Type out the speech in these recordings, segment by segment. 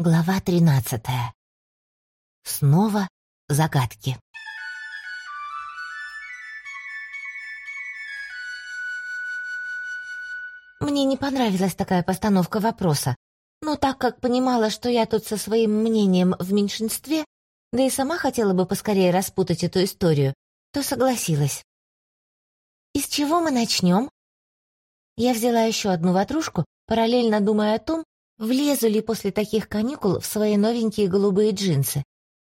Глава 13. Снова загадки. Мне не понравилась такая постановка вопроса, но так как понимала, что я тут со своим мнением в меньшинстве, да и сама хотела бы поскорее распутать эту историю, то согласилась. «И с чего мы начнем?» Я взяла еще одну ватрушку, параллельно думая о том, влезу ли после таких каникул в свои новенькие голубые джинсы.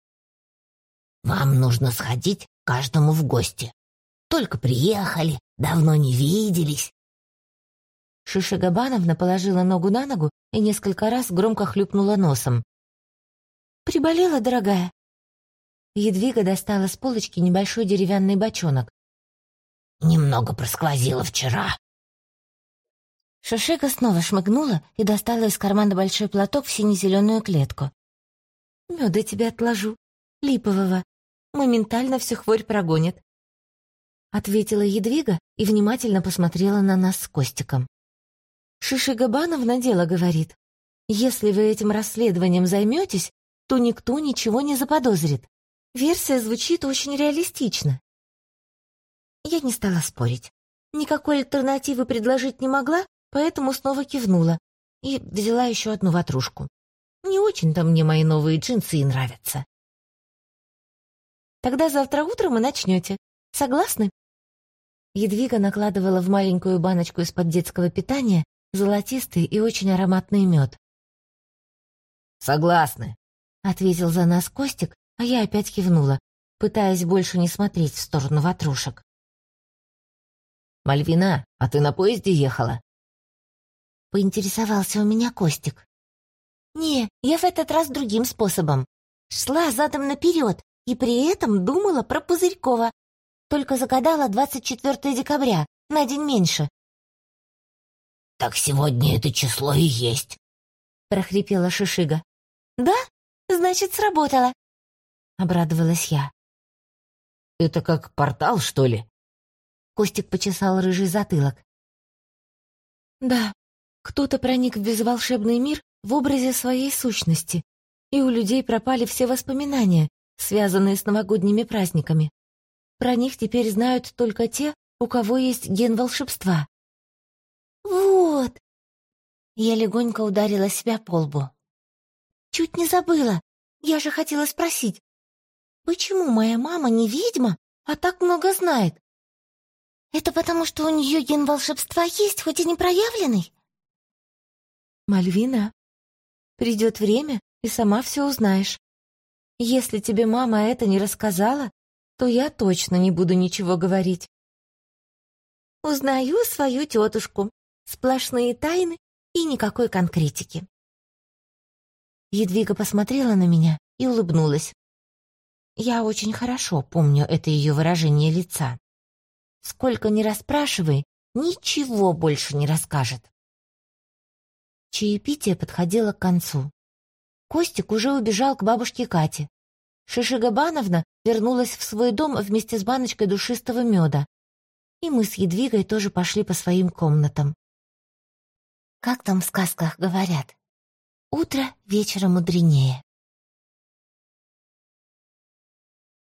«Вам нужно сходить каждому в гости. Только приехали, давно не виделись». Шишига Бановна положила ногу на ногу и несколько раз громко хлюпнула носом. «Приболела, дорогая?» Едвига достала с полочки небольшой деревянный бочонок. «Немного просквозила вчера». Шишига снова шмыгнула и достала из кармана большой платок в сине-зеленую клетку. «Мёда тебе отложу, липового. Моментально всю хворь прогонит», — ответила Едвига и внимательно посмотрела на нас с Костиком. «Шишига Бановна дело говорит. Если вы этим расследованием займетесь, то никто ничего не заподозрит. Версия звучит очень реалистично». Я не стала спорить. Никакой альтернативы предложить не могла, поэтому снова кивнула и взяла еще одну ватрушку. Не очень-то мне мои новые джинсы и нравятся. «Тогда завтра утром и начнете. Согласны?» Едвига накладывала в маленькую баночку из-под детского питания золотистый и очень ароматный мед. «Согласны», — ответил за нас Костик, а я опять кивнула, пытаясь больше не смотреть в сторону ватрушек. «Мальвина, а ты на поезде ехала?» Поинтересовался у меня Костик. «Не, я в этот раз другим способом. Шла задом наперед и при этом думала про Пузырькова. Только загадала 24 декабря, на день меньше». «Так сегодня это число и есть», — прохрипела Шишига. «Да? Значит, сработало», — обрадовалась я. «Это как портал, что ли?» Костик почесал рыжий затылок. «Да, кто-то проник в безволшебный мир в образе своей сущности, и у людей пропали все воспоминания, связанные с новогодними праздниками. Про них теперь знают только те, у кого есть ген волшебства». «Вот!» Я легонько ударила себя по лбу. «Чуть не забыла. Я же хотела спросить, почему моя мама не ведьма, а так много знает? Это потому, что у нее ген волшебства есть, хоть и не проявленный?» «Мальвина, придет время, и сама все узнаешь. Если тебе мама это не рассказала, то я точно не буду ничего говорить». «Узнаю свою тетушку. Сплошные тайны и никакой конкретики». Едвига посмотрела на меня и улыбнулась. Я очень хорошо помню это ее выражение лица. Сколько ни расспрашивай, ничего больше не расскажет. Чаепитие подходило к концу. Костик уже убежал к бабушке Кате. Шишига Бановна вернулась в свой дом вместе с баночкой душистого меда. И мы с Едвигой тоже пошли по своим комнатам. Как там в сказках говорят? Утро вечера мудренее.